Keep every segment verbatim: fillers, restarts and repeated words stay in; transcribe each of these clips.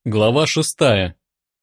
Глава шестая.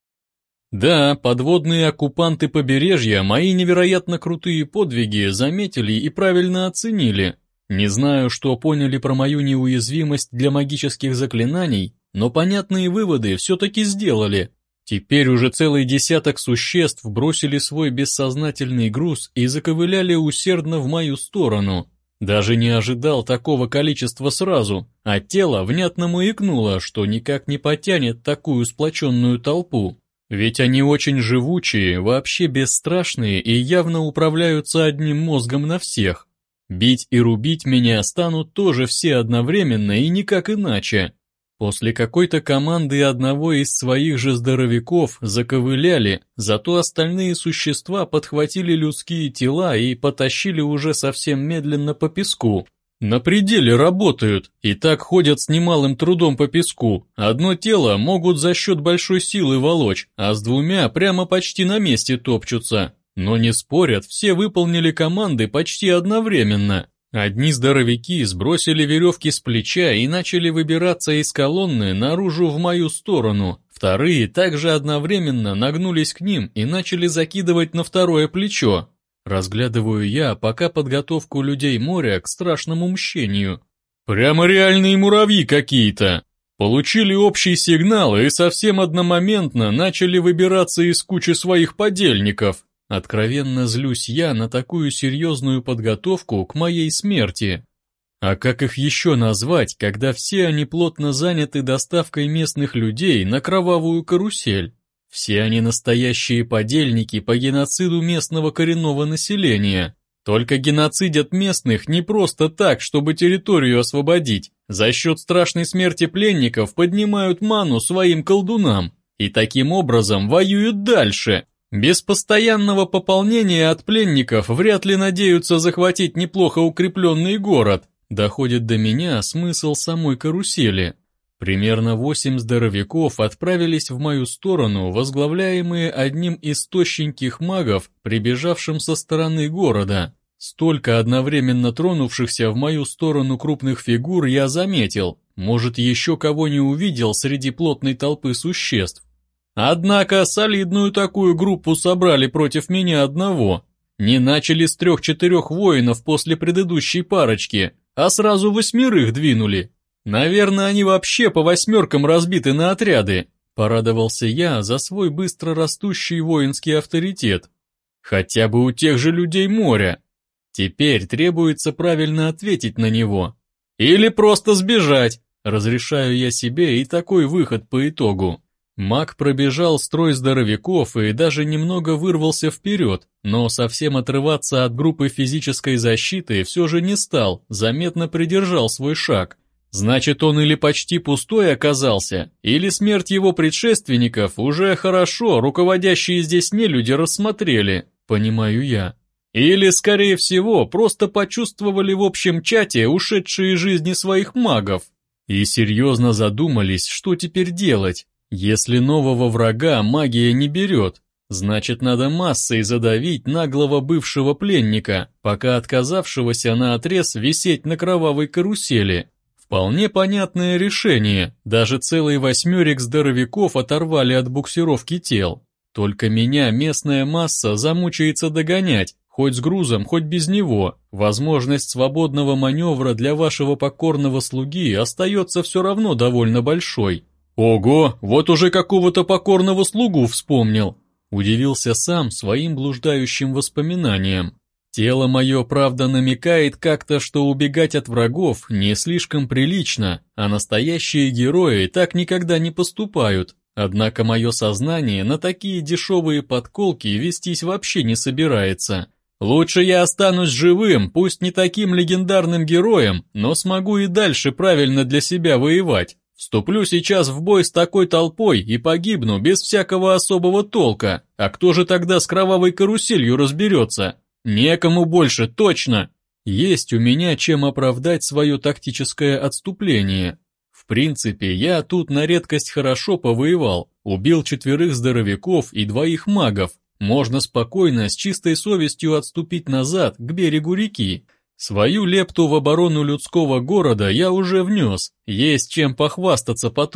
Да, подводные оккупанты побережья мои невероятно крутые подвиги заметили и правильно оценили. Не знаю, что поняли про мою неуязвимость для магических заклинаний, но понятные выводы все-таки сделали. Теперь уже целый десяток существ бросили свой бессознательный груз и заковыляли усердно в мою сторону. Даже не ожидал такого количества сразу, а тело внятно маякнуло, что никак не потянет такую сплоченную толпу. Ведь они очень живучие, вообще бесстрашные и явно управляются одним мозгом на всех. Бить и рубить меня станут тоже все одновременно и никак иначе. После какой-то команды одного из своих же здоровяков заковыляли, зато остальные существа подхватили людские тела и потащили уже совсем медленно по песку. На пределе работают, и так ходят с немалым трудом по песку. Одно тело могут за счет большой силы волочь, а с двумя прямо почти на месте топчутся. Но не спорят, все выполнили команды почти одновременно. Одни здоровяки сбросили веревки с плеча и начали выбираться из колонны наружу в мою сторону. Вторые также одновременно нагнулись к ним и начали закидывать на второе плечо. Разглядываю я пока подготовку людей моря к страшному мщению. Прямо реальные муравьи какие-то. Получили общий сигнал и совсем одномоментно начали выбираться из кучи своих подельников. Откровенно злюсь я на такую серьезную подготовку к моей смерти. А как их еще назвать, когда все они плотно заняты доставкой местных людей на кровавую карусель? Все они настоящие подельники по геноциду местного коренного населения. Только геноцидят местных не просто так, чтобы территорию освободить. За счет страшной смерти пленников поднимают ману своим колдунам. И таким образом воюют дальше. Без постоянного пополнения от пленников вряд ли надеются захватить неплохо укрепленный город. Доходит до меня смысл самой карусели. Примерно восемь здоровяков отправились в мою сторону, возглавляемые одним из тощеньких магов, прибежавшим со стороны города. Столько одновременно тронувшихся в мою сторону крупных фигур я заметил. Может, еще кого не увидел среди плотной толпы существ. Однако солидную такую группу собрали против меня одного. Не начали с трех-четырех воинов после предыдущей парочки, а сразу восьмерых двинули. Наверное, они вообще по восьмеркам разбиты на отряды. Порадовался я за свой быстро растущий воинский авторитет. Хотя бы у тех же людей моря. Теперь требуется правильно ответить на него. Или просто сбежать. Разрешаю я себе и такой выход по итогу. Маг пробежал строй здоровяков и даже немного вырвался вперед, но совсем отрываться от группы физической защиты все же не стал, заметно придержал свой шаг. Значит, он или почти пустой оказался, или смерть его предшественников уже хорошо руководящие здесь нелюди рассмотрели, понимаю я. Или, скорее всего, просто почувствовали в общем чате ушедшие жизни своих магов и серьезно задумались, что теперь делать. Если нового врага магия не берет, значит надо массой задавить наглого бывшего пленника, пока отказавшегося наотрез висеть на кровавой карусели. Вполне понятное решение, даже целый восьмерик здоровяков оторвали от буксировки тел. Только меня местная масса замучается догонять, хоть с грузом, хоть без него. Возможность свободного маневра для вашего покорного слуги остается все равно довольно большой. «Ого, вот уже какого-то покорного слугу вспомнил!» Удивился сам своим блуждающим воспоминанием. Тело мое, правда, намекает как-то, что убегать от врагов не слишком прилично, а настоящие герои так никогда не поступают. Однако мое сознание на такие дешевые подколки вестись вообще не собирается. Лучше я останусь живым, пусть не таким легендарным героем, но смогу и дальше правильно для себя воевать. Вступлю сейчас в бой с такой толпой и погибну без всякого особого толка. А кто же тогда с кровавой каруселью разберется? Некому больше, точно. Есть у меня чем оправдать свое тактическое отступление. В принципе, я тут на редкость хорошо повоевал. Убил четверых здоровяков и двоих магов. Можно спокойно, с чистой совестью отступить назад, к берегу реки. Свою лепту в оборону людского города я уже внес, есть чем похвастаться потом.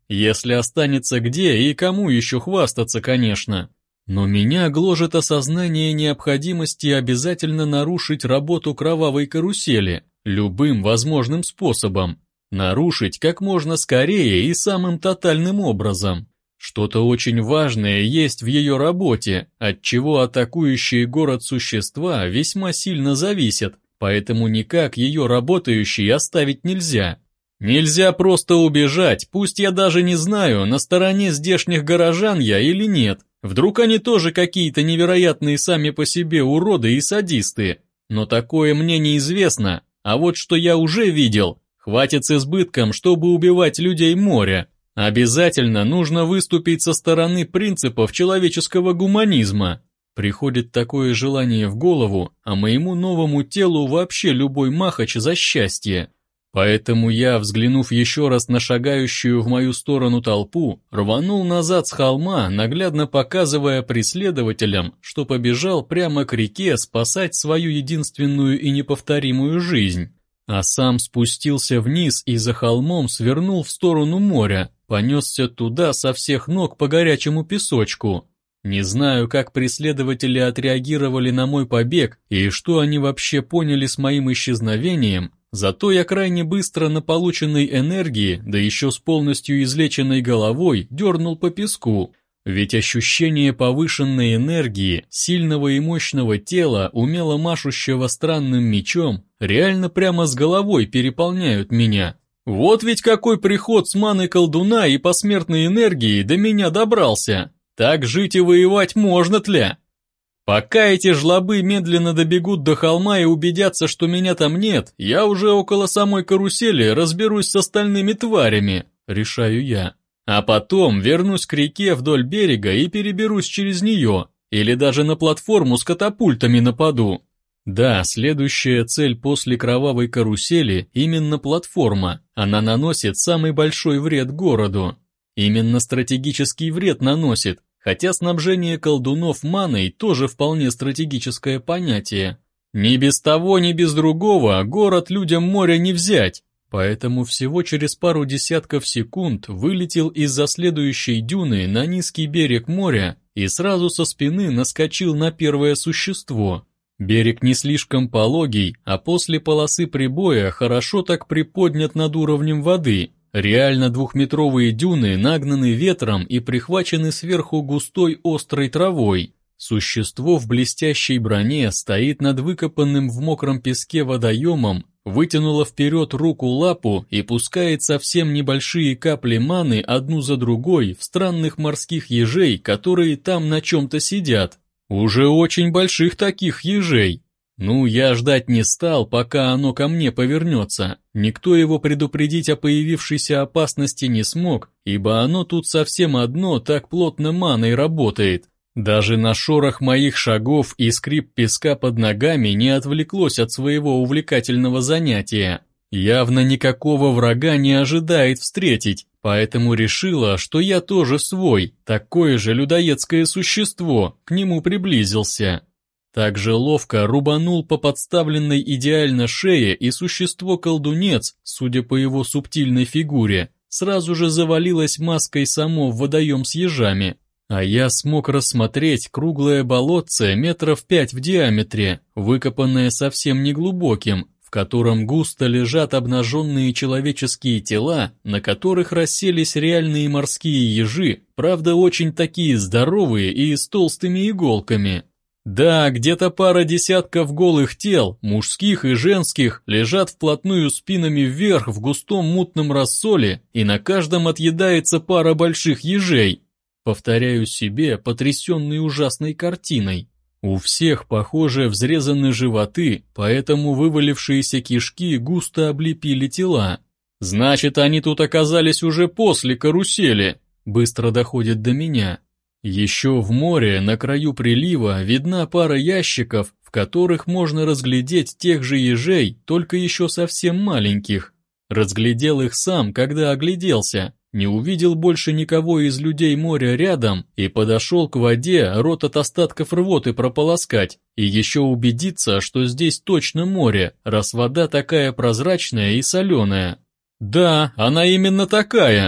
Если останется где и кому еще хвастаться, конечно. Но меня гложет осознание необходимости обязательно нарушить работу кровавой карусели любым возможным способом. Нарушить как можно скорее и самым тотальным образом. Что-то очень важное есть в ее работе, от чего атакующие город существа весьма сильно зависят, поэтому никак ее работающей оставить нельзя. Нельзя просто убежать, пусть я даже не знаю, на стороне здешних горожан я или нет. Вдруг они тоже какие-то невероятные сами по себе уроды и садисты. Но такое мне неизвестно, а вот что я уже видел, хватит с избытком, чтобы убивать людей моря. Обязательно нужно выступить со стороны принципов человеческого гуманизма. Приходит такое желание в голову, а моему новому телу вообще любой махач за счастье. Поэтому я, взглянув еще раз на шагающую в мою сторону толпу, рванул назад с холма, наглядно показывая преследователям, что побежал прямо к реке спасать свою единственную и неповторимую жизнь. А сам спустился вниз и за холмом свернул в сторону моря, понесся туда со всех ног по горячему песочку. Не знаю, как преследователи отреагировали на мой побег и что они вообще поняли с моим исчезновением, зато я крайне быстро на полученной энергии, да еще с полностью излеченной головой, дернул по песку. Ведь ощущение повышенной энергии, сильного и мощного тела, умело машущего странным мечом, реально прямо с головой переполняют меня. Вот ведь какой приход с маной колдуна и посмертной энергии до меня добрался. Так жить и воевать можно, тля. Пока эти жлобы медленно добегут до холма и убедятся, что меня там нет, я уже около самой карусели разберусь с остальными тварями, решаю я. А потом вернусь к реке вдоль берега и переберусь через нее, или даже на платформу с катапультами нападу. Да, следующая цель после кровавой карусели именно платформа, она наносит самый большой вред городу. Именно стратегический вред наносит, хотя снабжение колдунов маной тоже вполне стратегическое понятие. Ни без того, ни без другого город людям моря не взять. Поэтому всего через пару десятков секунд вылетел из-за следующей дюны на низкий берег моря и сразу со спины наскочил на первое существо. Берег не слишком пологий, а после полосы прибоя хорошо так приподнят над уровнем воды. Реально двухметровые дюны нагнаны ветром и прихвачены сверху густой острой травой. Существо в блестящей броне стоит над выкопанным в мокром песке водоемом, вытянуло вперед руку-лапу и пускает совсем небольшие капли маны одну за другой в странных морских ежей, которые там на чем-то сидят. Уже очень больших таких ежей. Ну, я ждать не стал, пока оно ко мне повернется. Никто его предупредить о появившейся опасности не смог, ибо оно тут совсем одно так плотно маной работает. Даже на шорох моих шагов и скрип песка под ногами не отвлеклось от своего увлекательного занятия. Явно никакого врага не ожидает встретить, поэтому решила, что я тоже свой, такое же людоедское существо, к нему приблизился. Также ловко рубанул по подставленной идеально шее, и существо-колдунец, судя по его субтильной фигуре, сразу же завалилось маской само в водоем с ежами. А я смог рассмотреть круглое болотце метров пять в диаметре, выкопанное совсем неглубоким, в котором густо лежат обнаженные человеческие тела, на которых расселись реальные морские ежи, правда очень такие здоровые и с толстыми иголками. Да, где-то пара десятков голых тел, мужских и женских, лежат вплотную спинами вверх в густом мутном рассоле, и на каждом отъедается пара больших ежей. Повторяю себе, потрясенный ужасной картиной. У всех, похоже, взрезаны животы, поэтому вывалившиеся кишки густо облепили тела. Значит, они тут оказались уже после карусели. Быстро доходит до меня. Еще в море, на краю прилива, видна пара ящиков, в которых можно разглядеть тех же ежей, только еще совсем маленьких. Разглядел их сам, когда огляделся. Не увидел больше никого из людей моря рядом и подошел к воде рот от остатков рвоты прополоскать и еще убедиться, что здесь точно море, раз вода такая прозрачная и соленая. Да, она именно такая.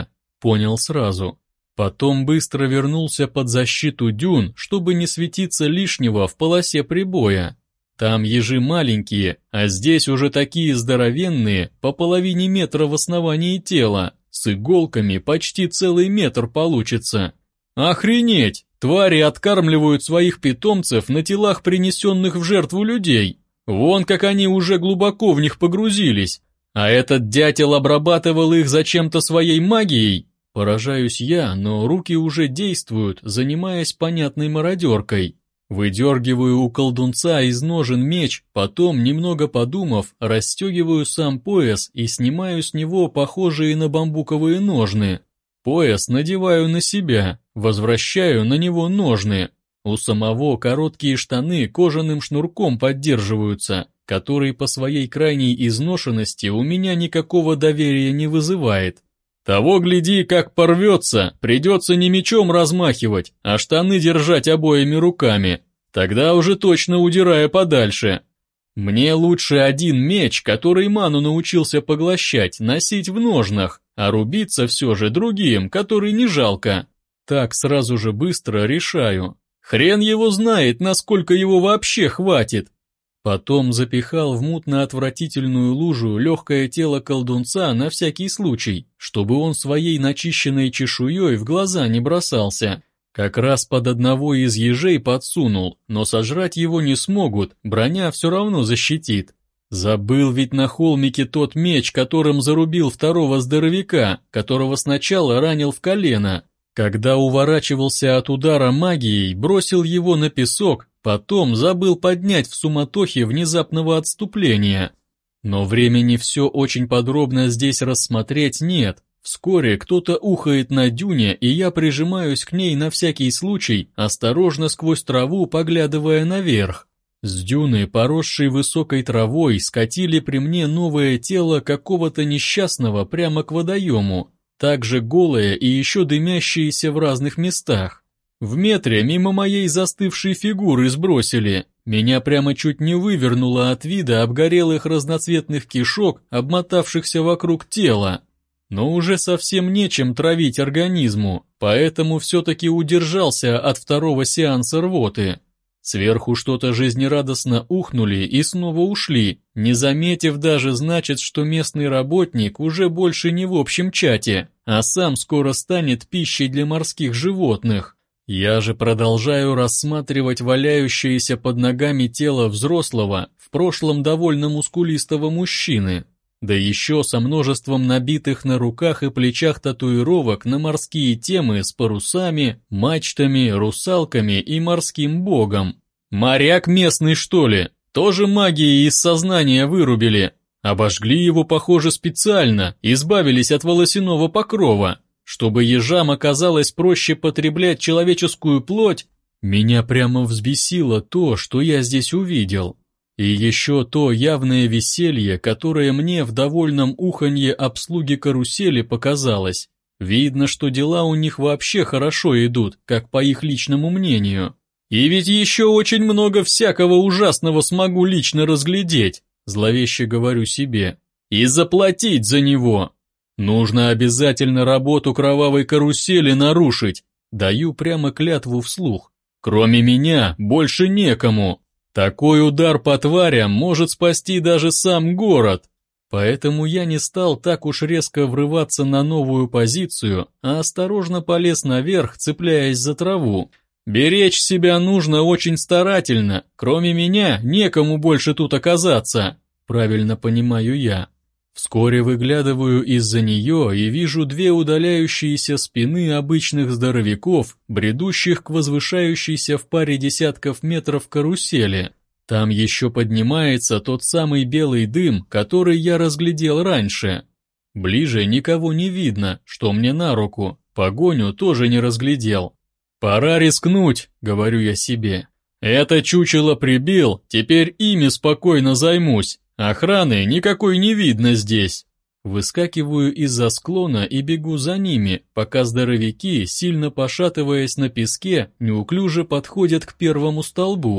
Понял сразу. Потом быстро вернулся под защиту дюн, чтобы не светиться лишнего в полосе прибоя. Там ежи маленькие, а здесь уже такие здоровенные, по половине метра в основании тела, с иголками почти целый метр получится. Охренеть! Твари откармливают своих питомцев на телах принесенных в жертву людей. Вон как они уже глубоко в них погрузились. А этот дятел обрабатывал их зачем-то своей магией. Поражаюсь я, но руки уже действуют, занимаясь понятной мародеркой. Выдергиваю у колдунца из ножен меч, потом, немного подумав, расстегиваю сам пояс и снимаю с него похожие на бамбуковые ножны. Пояс надеваю на себя, возвращаю на него ножны. У самого короткие штаны кожаным шнурком поддерживаются, который по своей крайней изношенности у меня никакого доверия не вызывает. Того гляди, как порвется, придется не мечом размахивать, а штаны держать обоими руками. Тогда уже точно удирая подальше. Мне лучше один меч, который ману научился поглощать, носить в ножнах, а рубиться все же другим, который не жалко. Так сразу же быстро решаю. Хрен его знает, насколько его вообще хватит. Потом запихал в мутно-отвратительную лужу легкое тело колдунца на всякий случай, чтобы он своей начищенной чешуей в глаза не бросался. Как раз под одного из ежей подсунул, но сожрать его не смогут, броня все равно защитит. Забыл ведь на холмике тот меч, которым зарубил второго здоровяка, которого сначала ранил в колено. Когда уворачивался от удара магией, бросил его на песок, потом забыл поднять в суматохе внезапного отступления. Но времени все очень подробно здесь рассмотреть нет. Вскоре кто-то ухает на дюне, и я прижимаюсь к ней на всякий случай, осторожно сквозь траву поглядывая наверх. С дюны, поросшей высокой травой, скатили при мне новое тело какого-то несчастного прямо к водоему. Также голое и еще дымящееся в разных местах. В метре мимо моей застывшей фигуры сбросили. Меня прямо чуть не вывернуло от вида обгорелых разноцветных кишок, обмотавшихся вокруг тела. Но уже совсем нечем травить организму, поэтому все-таки удержался от второго сеанса рвоты. Сверху что-то жизнерадостно ухнули и снова ушли, не заметив даже, значит, что местный работник уже больше не в общем чате, а сам скоро станет пищей для морских животных. Я же продолжаю рассматривать валяющееся под ногами тело взрослого, в прошлом довольно мускулистого мужчины, да еще со множеством набитых на руках и плечах татуировок на морские темы с парусами, мачтами, русалками и морским богом. Моряк местный, что ли? Тоже магией из сознания вырубили. Обожгли его, похоже, специально, избавились от волосяного покрова. Чтобы ежам оказалось проще потреблять человеческую плоть, меня прямо взбесило то, что я здесь увидел. И еще то явное веселье, которое мне в довольном уханье обслуги карусели показалось. Видно, что дела у них вообще хорошо идут, как по их личному мнению. И ведь еще очень много всякого ужасного смогу лично разглядеть, зловеще говорю себе, и заплатить за него. Нужно обязательно работу кровавой карусели нарушить, даю прямо клятву вслух. Кроме меня больше некому. Такой удар по тварям может спасти даже сам город. Поэтому я не стал так уж резко врываться на новую позицию, а осторожно полез наверх, цепляясь за траву. Беречь себя нужно очень старательно, кроме меня некому больше тут оказаться, правильно понимаю я. Вскоре выглядываю из-за нее и вижу две удаляющиеся спины обычных здоровяков, бредущих к возвышающейся в паре десятков метров карусели. Там еще поднимается тот самый белый дым, который я разглядел раньше. Ближе никого не видно, что мне на руку, погоню тоже не разглядел. «Пора рискнуть», — говорю я себе. «Это чучело прибил, теперь ими спокойно займусь. Охраны никакой не видно здесь». Выскакиваю из-за склона и бегу за ними, пока здоровяки, сильно пошатываясь на песке, неуклюже подходят к первому столбу.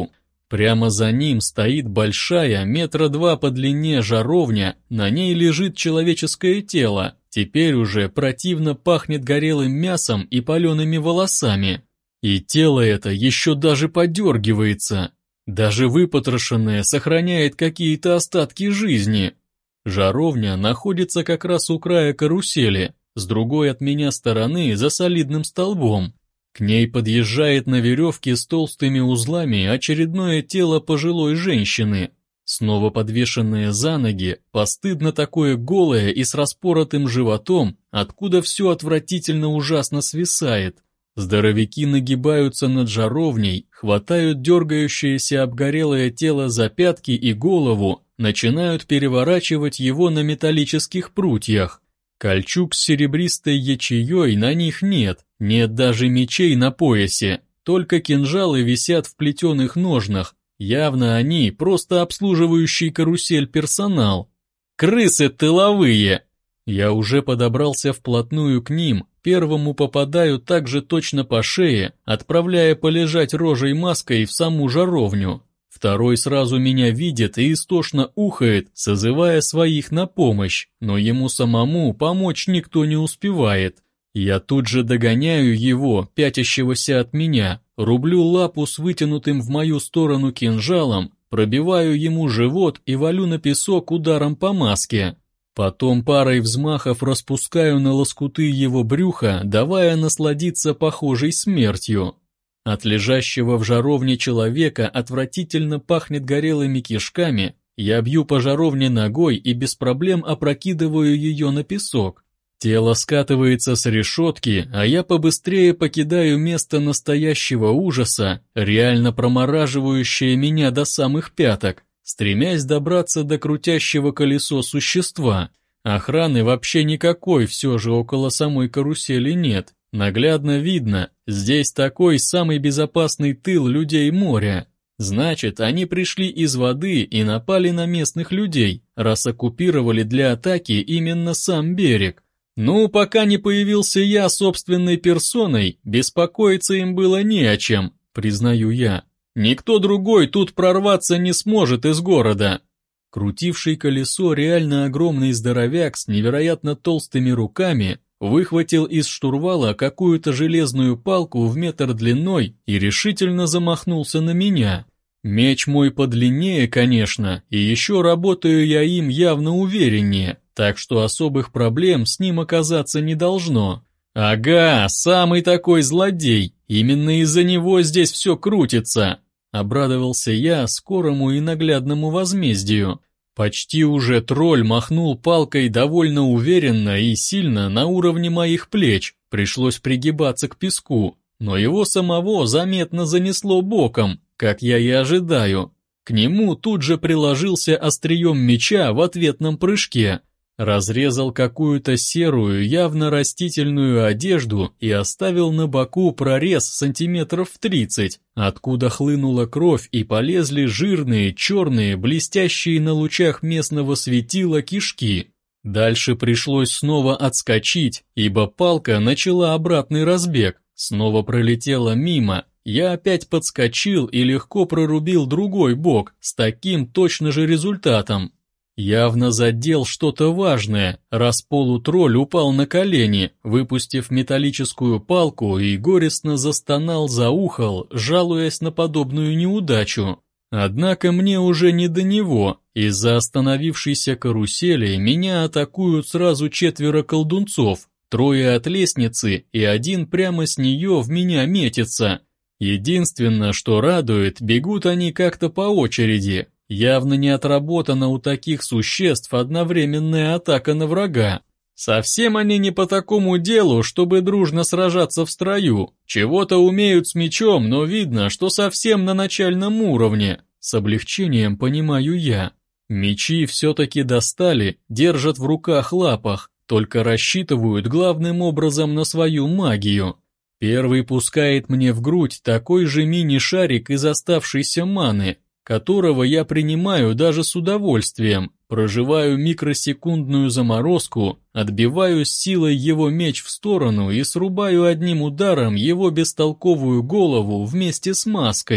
Прямо за ним стоит большая, метра два по длине жаровня, на ней лежит человеческое тело, теперь уже противно пахнет горелым мясом и палеными волосами. И тело это еще даже подергивается, даже выпотрошенное сохраняет какие-то остатки жизни. Жаровня находится как раз у края карусели, с другой от меня стороны за солидным столбом. К ней подъезжает на веревке с толстыми узлами очередное тело пожилой женщины, снова подвешенное за ноги, постыдно такое голое и с распоротым животом, откуда все отвратительно ужасно свисает. Здоровяки нагибаются над жаровней, хватают дергающееся обгорелое тело за пятки и голову, начинают переворачивать его на металлических прутьях. Кольчуг с серебристой ячеей на них нет, нет даже мечей на поясе, только кинжалы висят в плетеных ножнах, явно они просто обслуживающий карусель персонал. Крысы тыловые! Я уже подобрался вплотную к ним, первому попадаю также точно по шее, отправляя полежать рожей маской в саму жаровню. Второй сразу меня видит и истошно ухает, созывая своих на помощь, но ему самому помочь никто не успевает. Я тут же догоняю его, пятящегося от меня, рублю лапу с вытянутым в мою сторону кинжалом, пробиваю ему живот и валю на песок ударом по маске. Потом парой взмахов распускаю на лоскуты его брюха, давая насладиться похожей смертью. От лежащего в жаровне человека отвратительно пахнет горелыми кишками, я бью по жаровне ногой и без проблем опрокидываю ее на песок. Тело скатывается с решетки, а я побыстрее покидаю место настоящего ужаса, реально промораживающее меня до самых пяток, стремясь добраться до крутящего колесо существа. Охраны вообще никакой все же около самой карусели нет. Наглядно видно, здесь такой самый безопасный тыл людей моря. Значит, они пришли из воды и напали на местных людей, раз оккупировали для атаки именно сам берег. Ну, пока не появился я собственной персоной, беспокоиться им было не о чем, признаю я. Никто другой тут прорваться не сможет из города. Крутивший колесо реально огромный здоровяк с невероятно толстыми руками выхватил из штурвала какую-то железную палку в метр длиной и решительно замахнулся на меня. Меч мой подлиннее, конечно, и еще работаю я им явно увереннее, так что особых проблем с ним оказаться не должно. Ага, самый такой злодей, именно из-за него здесь все крутится. Обрадовался я скорому и наглядному возмездию. Почти уже тролль махнул палкой довольно уверенно и сильно на уровне моих плеч, пришлось пригибаться к песку, но его самого заметно занесло боком, как я и ожидаю. К нему тут же приложился острием меча в ответном прыжке, разрезал какую-то серую, явно растительную одежду и оставил на боку прорез сантиметров в тридцать, откуда хлынула кровь и полезли жирные, черные, блестящие на лучах местного светила кишки. Дальше пришлось снова отскочить, ибо палка начала обратный разбег, снова пролетела мимо. Я опять подскочил и легко прорубил другой бок с таким точно же результатом. Явно задел что-то важное, раз полутролль упал на колени, выпустив металлическую палку и горестно застонал, заухал, жалуясь на подобную неудачу. Однако мне уже не до него, из-за остановившейся карусели меня атакуют сразу четверо колдунцов, трое от лестницы и один прямо с нее в меня метится. Единственное, что радует, бегут они как-то по очереди. Явно не отработана у таких существ одновременная атака на врага. Совсем они не по такому делу, чтобы дружно сражаться в строю. Чего-то умеют с мечом, но видно, что совсем на начальном уровне. С облегчением понимаю я. Мечи все-таки достали, держат в руках-лапах, только рассчитывают главным образом на свою магию. Первый пускает мне в грудь такой же мини-шарик из оставшейся маны, которого я принимаю даже с удовольствием, проживаю микросекундную заморозку, отбиваю с силой его меч в сторону и срубаю одним ударом его бестолковую голову вместе с маской.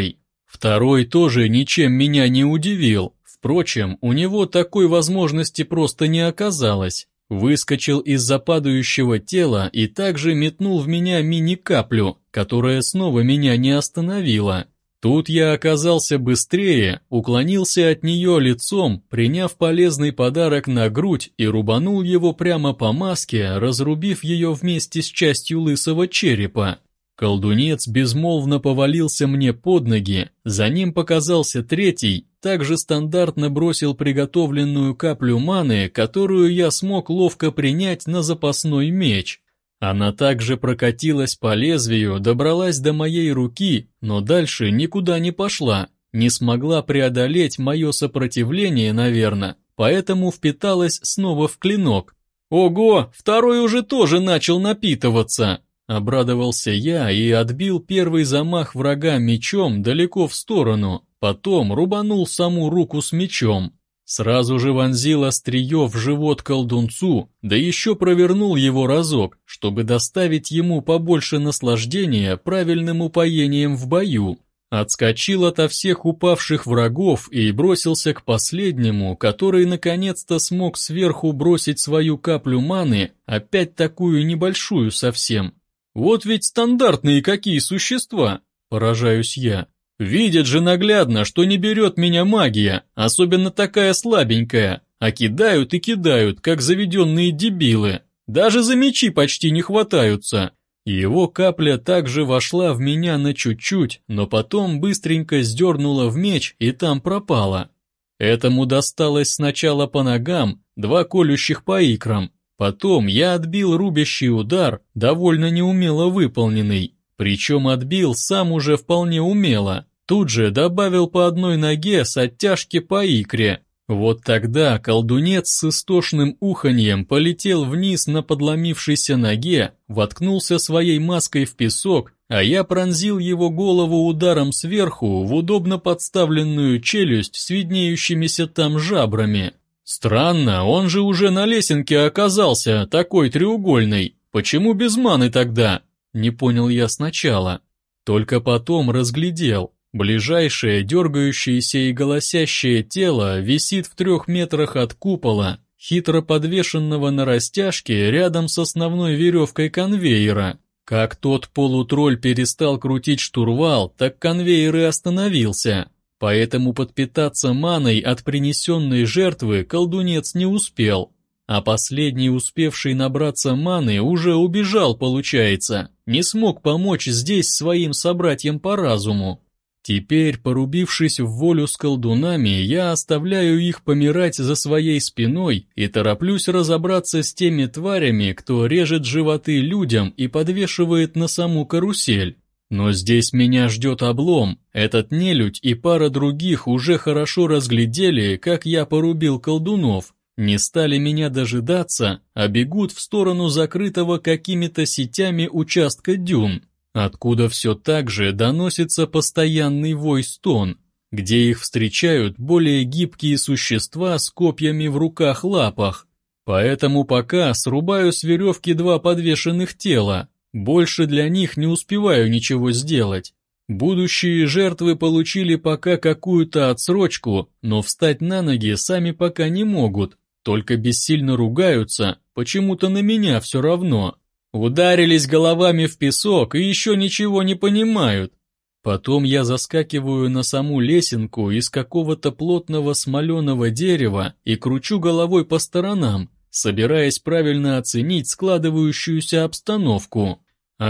Второй тоже ничем меня не удивил. Впрочем, у него такой возможности просто не оказалось. Выскочил из-за падающего тела и также метнул в меня мини-каплю, которая снова меня не остановила. Тут я оказался быстрее, уклонился от нее лицом, приняв полезный подарок на грудь и рубанул его прямо по маске, разрубив ее вместе с частью лысого черепа. Колдунец безмолвно повалился мне под ноги, за ним показался третий, также стандартно бросил приготовленную каплю маны, которую я смог ловко принять на запасной меч. Она также прокатилась по лезвию, добралась до моей руки, но дальше никуда не пошла, не смогла преодолеть мое сопротивление, наверное, поэтому впиталась снова в клинок. Ого, второй уже тоже начал напитываться! Обрадовался я и отбил первый замах врага мечом далеко в сторону, потом рубанул саму руку с мечом. Сразу же вонзил острие в живот колдунцу, да еще провернул его разок, чтобы доставить ему побольше наслаждения правильным упоением в бою. Отскочил ото всех упавших врагов и бросился к последнему, который наконец-то смог сверху бросить свою каплю маны, опять такую небольшую совсем. Вот ведь стандартные какие существа, поражаюсь я. Видят же наглядно, что не берет меня магия, особенно такая слабенькая, а кидают и кидают, как заведенные дебилы. Даже за мечи почти не хватаются. Его капля также вошла в меня на чуть-чуть, но потом быстренько сдернула в меч и там пропала. Этому досталось сначала по ногам, два колющих по икрам. Потом я отбил рубящий удар, довольно неумело выполненный, причем отбил сам уже вполне умело, тут же добавил по одной ноге с оттяжки по икре. Вот тогда колдунец с истошным уханьем полетел вниз на подломившейся ноге, воткнулся своей маской в песок, а я пронзил его голову ударом сверху в удобно подставленную челюсть с виднеющимися там жабрами. Странно, он же уже на лесенке оказался, такой треугольный. Почему без маны тогда? Не понял я сначала. Только потом разглядел. Ближайшее дергающееся и голосящее тело висит в трех метрах от купола, хитро подвешенного на растяжке рядом с основной веревкой конвейера. Как тот полутролль перестал крутить штурвал, так конвейер и остановился. Поэтому подпитаться маной от принесенной жертвы колдунец не успел, а последний, успевший набраться маны, уже убежал, получается, не смог помочь здесь своим собратьям по разуму. Теперь, порубившись в волю с колдунами, я оставляю их помирать за своей спиной и тороплюсь разобраться с теми тварями, кто режет животы людям и подвешивает на саму карусель. Но здесь меня ждет облом, этот нелюдь и пара других уже хорошо разглядели, как я порубил колдунов, не стали меня дожидаться, а бегут в сторону закрытого какими-то сетями участка дюн, откуда все так же доносится постоянный вой-стон, где их встречают более гибкие существа с копьями в руках-лапах. Поэтому пока срубаю с веревки два подвешенных тела. Больше для них не успеваю ничего сделать. Будущие жертвы получили пока какую-то отсрочку, но встать на ноги сами пока не могут, только бессильно ругаются, почему-то на меня все равно. Ударились головами в песок и еще ничего не понимают. Потом я заскакиваю на саму лесенку из какого-то плотного смоленого дерева и кручу головой по сторонам, собираясь правильно оценить складывающуюся обстановку.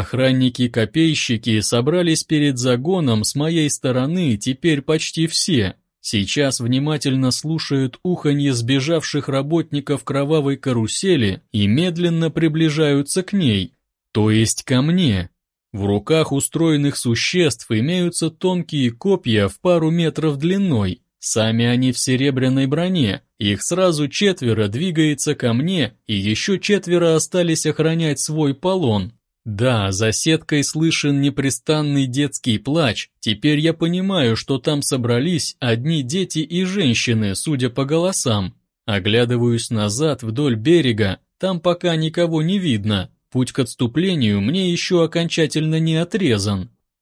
Охранники-копейщики собрались перед загоном с моей стороны теперь почти все. Сейчас внимательно слушают уханье сбежавших работников кровавой карусели и медленно приближаются к ней, то есть ко мне. В руках устроенных существ имеются тонкие копья в пару метров длиной. Сами они в серебряной броне, их сразу четверо двигается ко мне, и еще четверо остались охранять свой полон. Да, за сеткой слышен непрестанный детский плач, теперь я понимаю, что там собрались одни дети и женщины, судя по голосам. Оглядываюсь назад вдоль берега, там пока никого не видно, путь к отступлению мне еще окончательно не отрезан.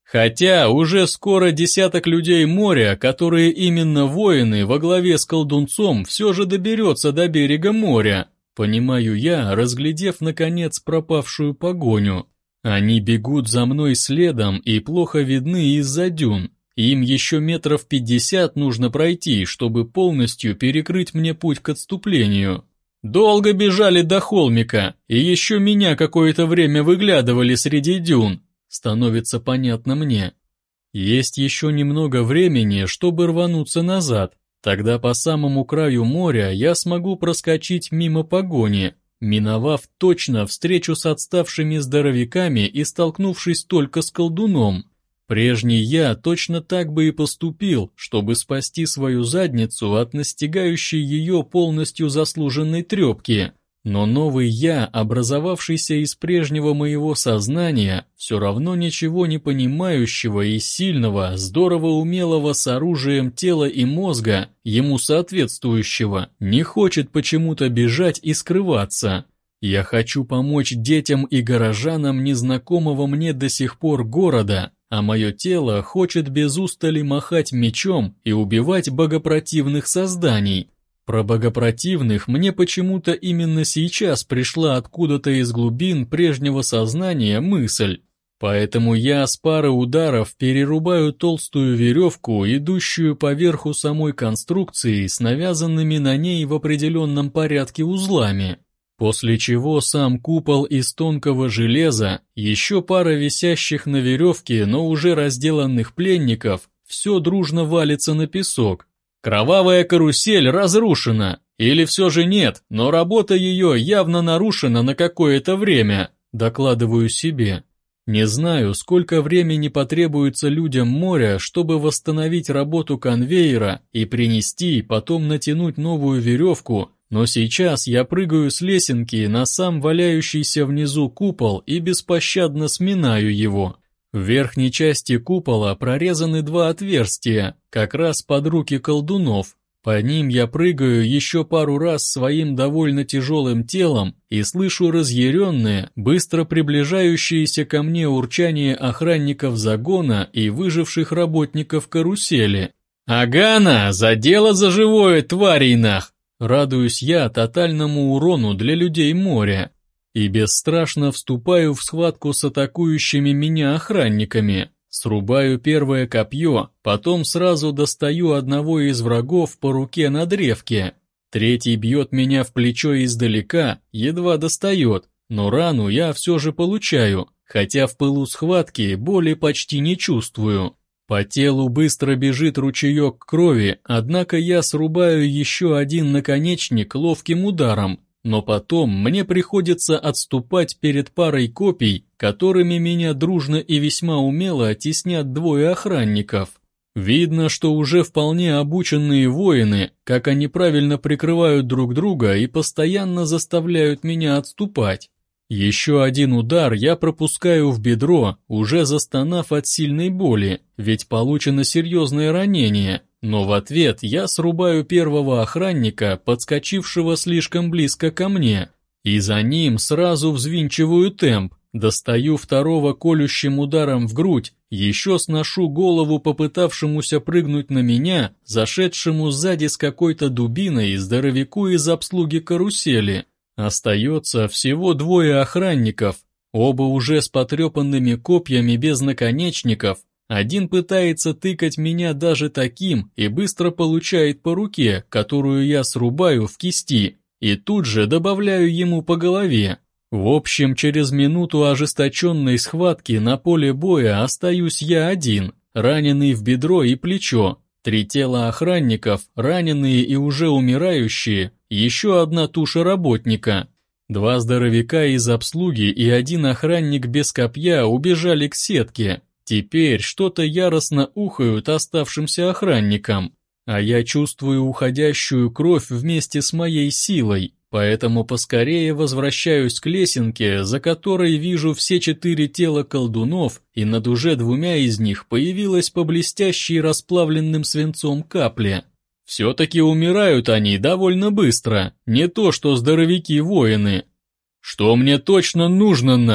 Хотя уже скоро десяток людей моря, которые именно воины во главе с колдунцом, все же доберется до берега моря, понимаю я, разглядев наконец пропавшую погоню. Они бегут за мной следом и плохо видны из-за дюн. Им еще метров пятьдесят нужно пройти, чтобы полностью перекрыть мне путь к отступлению. Долго бежали до холмика, и еще меня какое-то время выглядывали среди дюн. Становится понятно мне. Есть еще немного времени, чтобы рвануться назад. Тогда по самому краю моря я смогу проскочить мимо погони, миновав точно встречу с отставшими здоровяками и столкнувшись только с колдуном. Прежний я точно так бы и поступил, чтобы спасти свою задницу от настигающей ее полностью заслуженной трепки. Но новый я, образовавшийся из прежнего моего сознания, все равно ничего не понимающего и сильного, здорово умелого с оружием тела и мозга, ему соответствующего, не хочет почему-то бежать и скрываться. Я хочу помочь детям и горожанам незнакомого мне до сих пор города, а мое тело хочет без устали махать мечом и убивать богопротивных созданий. Про богопротивных мне почему-то именно сейчас пришла откуда-то из глубин прежнего сознания мысль. Поэтому я с пары ударов перерубаю толстую веревку, идущую по верху самой конструкции с навязанными на ней в определенном порядке узлами. После чего сам купол из тонкого железа, еще пара висящих на веревке, но уже разделанных пленников, все дружно валится на песок. Кровавая карусель разрушена, или все же нет, но работа ее явно нарушена на какое-то время, докладываю себе. Не знаю, сколько времени потребуется людям моря, чтобы восстановить работу конвейера и принести, потом натянуть новую веревку, но сейчас я прыгаю с лесенки на сам валяющийся внизу купол и беспощадно сминаю его. В верхней части купола прорезаны два отверстия, как раз под руки колдунов. По ним я прыгаю еще пару раз своим довольно тяжелым телом и слышу разъяренное, быстро приближающееся ко мне урчание охранников загона и выживших работников карусели. «Агана, за дело за живое, тварей нах!» Радуюсь я тотальному урону для людей моря. И бесстрашно вступаю в схватку с атакующими меня охранниками. Срубаю первое копье, потом сразу достаю одного из врагов по руке на древке. Третий бьет меня в плечо издалека, едва достает, но рану я все же получаю, хотя в пылу схватки боли почти не чувствую. По телу быстро бежит ручеек крови, однако я срубаю еще один наконечник ловким ударом, но потом мне приходится отступать перед парой копий, которыми меня дружно и весьма умело теснят двое охранников. Видно, что уже вполне обученные воины, как они правильно прикрывают друг друга и постоянно заставляют меня отступать. Еще один удар я пропускаю в бедро, уже застонав от сильной боли, ведь получено серьезное ранение, но в ответ я срубаю первого охранника, подскочившего слишком близко ко мне, и за ним сразу взвинчиваю темп, достаю второго колющим ударом в грудь, еще сношу голову попытавшемуся прыгнуть на меня, зашедшему сзади с какой-то дубиной здоровяку из обслуги карусели. Остается всего двое охранников, оба уже с потрепанными копьями без наконечников. Один пытается тыкать меня даже таким и быстро получает по руке, которую я срубаю в кисти, и тут же добавляю ему по голове. В общем, через минуту ожесточенной схватки на поле боя остаюсь я один, раненый в бедро и плечо. Три тела охранников, раненые и уже умирающие, еще одна туша работника. Два здоровяка из обслуги и один охранник без копья убежали к сетке. Теперь что-то яростно ухают оставшимся охранникам, а я чувствую уходящую кровь вместе с моей силой, поэтому поскорее возвращаюсь к лесенке, за которой вижу все четыре тела колдунов, и над уже двумя из них появилась по блестящей расплавленным свинцом капле. Все-таки умирают они довольно быстро, не то что здоровяки-воины. «Что мне точно нужно, на?» —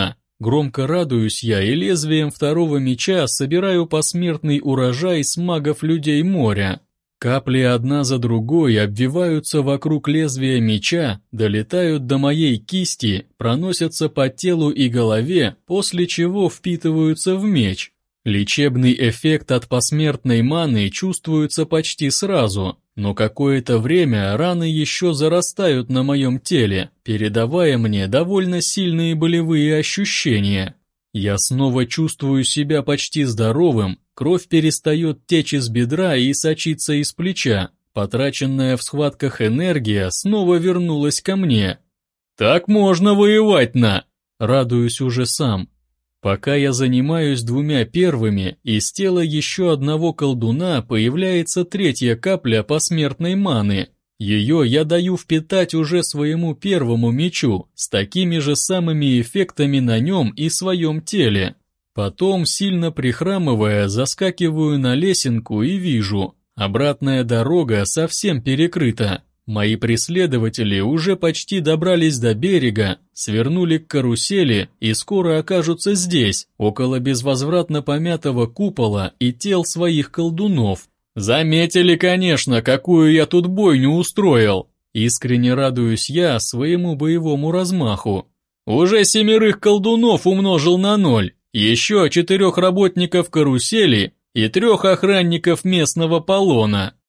Громко радуюсь я и лезвием второго меча собираю посмертный урожай с магов людей моря. Капли одна за другой обвиваются вокруг лезвия меча, долетают до моей кисти, проносятся по телу и голове, после чего впитываются в меч. Лечебный эффект от посмертной маны чувствуется почти сразу, но какое-то время раны еще зарастают на моем теле, передавая мне довольно сильные болевые ощущения. Я снова чувствую себя почти здоровым, кровь перестает течь из бедра и сочиться из плеча, потраченная в схватках энергия снова вернулась ко мне. «Так можно воевать-на!» Радуюсь уже сам. Пока я занимаюсь двумя первыми, из тела еще одного колдуна появляется третья капля посмертной маны. Ее я даю впитать уже своему первому мечу, с такими же самыми эффектами на нем и своем теле. Потом, сильно прихрамывая, заскакиваю на лесенку и вижу, обратная дорога совсем перекрыта. Мои преследователи уже почти добрались до берега, свернули к карусели и скоро окажутся здесь, около безвозвратно помятого купола и тел своих колдунов. Заметили, конечно, какую я тут бойню устроил. Искренне радуюсь я своему боевому размаху. Уже семерых колдунов умножил на ноль, еще четырех работников карусели и трех охранников местного полона.